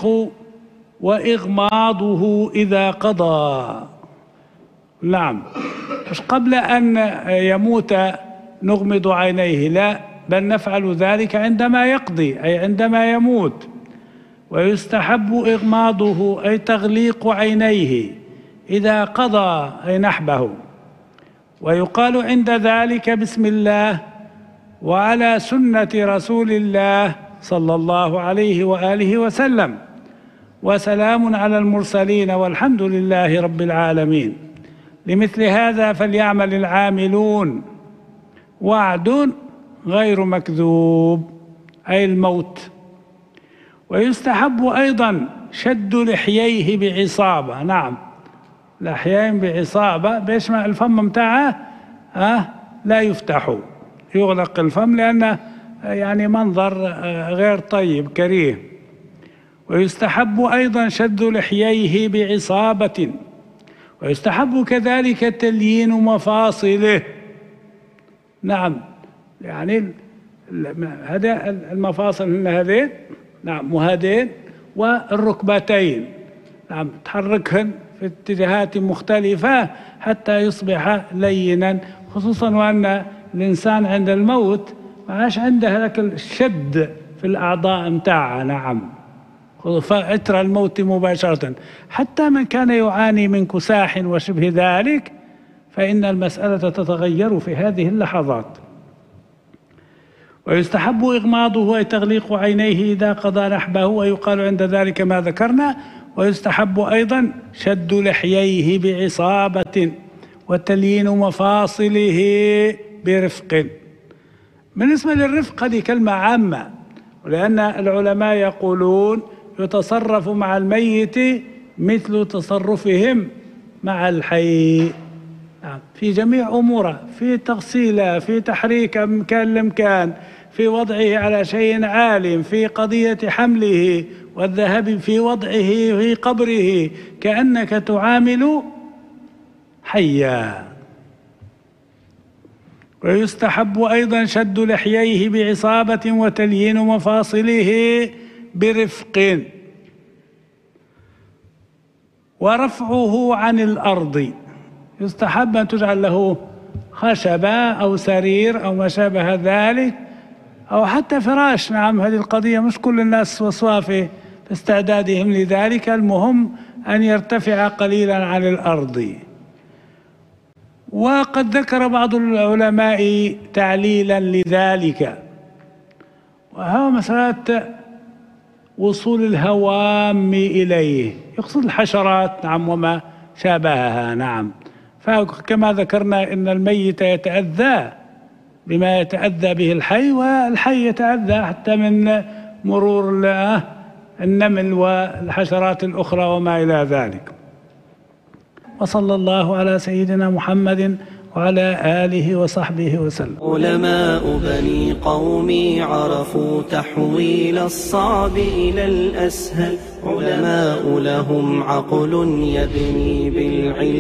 وإغماضه إذا قضى. نعم، مش قبل أن يموت نغمض عينيه، لا، بل نفعل ذلك عندما يقضي، أي عندما يموت. ويستحب إغماضه أي تغليق عينيه إذا قضى أي نحبه. ويقال عند ذلك: بسم الله وعلى سنة رسول الله صلى الله عليه وآله وسلم، وسلام على المرسلين والحمد لله رب العالمين. لمثل هذا فليعمل العاملون، وعد غير مكذوب أي الموت. ويستحب أيضا شد لحييه بعصابة. نعم، لحيين بعصابة بيشمع الفم متاعه أه لا يفتح، يغلق الفم لأنه يعني منظر غير طيب كريه. ويستحب أيضا شد لحييه بعصابة. ويستحب كذلك تليين مفاصله. نعم، يعني هذا المفاصل هن هذين، نعم، وهذين والركبتين، نعم، تحركهن في اتجاهات مختلفة حتى يصبح لينا، خصوصا وأن الإنسان عند الموت ما عادش عنده هذاك الشد في الأعضاء متاعه. نعم، فإثر الموت مباشرة. حتى من كان يعاني من كساح وشبه ذلك فإن المسألة تتغير في هذه اللحظات. ويستحب إغماضه أي تغليق عينيه إذا قضى نحبه، ويقال عند ذلك ما ذكرنا. ويستحب أيضا شد لحييه بعصابة وتليين مفاصله برفق. بالنسبة للرفق هذه كلمة عامة، ولأن العلماء يقولون يتصرف مع الميت مثل تصرفهم مع الحي في جميع أموره، في تغسيله، في تحريك مكان لمكان، في وضعه على شيء عال، في قضية حمله والذهاب في وضعه في قبره، كأنك تعامل حيا. ويستحب أيضا شد لحييه بعصابة وتليين مفاصله برفق. ورفعه عن الأرض، يستحب أن تجعل له خشبة أو سرير أو ما شابه ذلك، أو حتى فراش. نعم، هذه القضية مش كل الناس وصوا في استعدادهم لذلك، المهم أن يرتفع قليلا عن الأرض. وقد ذكر بعض العلماء تعليلا لذلك، وهو مسألة وصول الهوام إليه، يقصد الحشرات، نعم، وما شابهها. نعم، فكما ذكرنا إن الميت يتأذى بما يتأذى به الحي، والحي يتأذى حتى من مرور النمل والحشرات الأخرى وما إلى ذلك. وصلى الله على سيدنا محمد وعلى آله وصحبه وسلم. علماء بني قومي عرفوا تحويل الصعب إلى الأسهل، علماء لهم عقل يبني بالعلم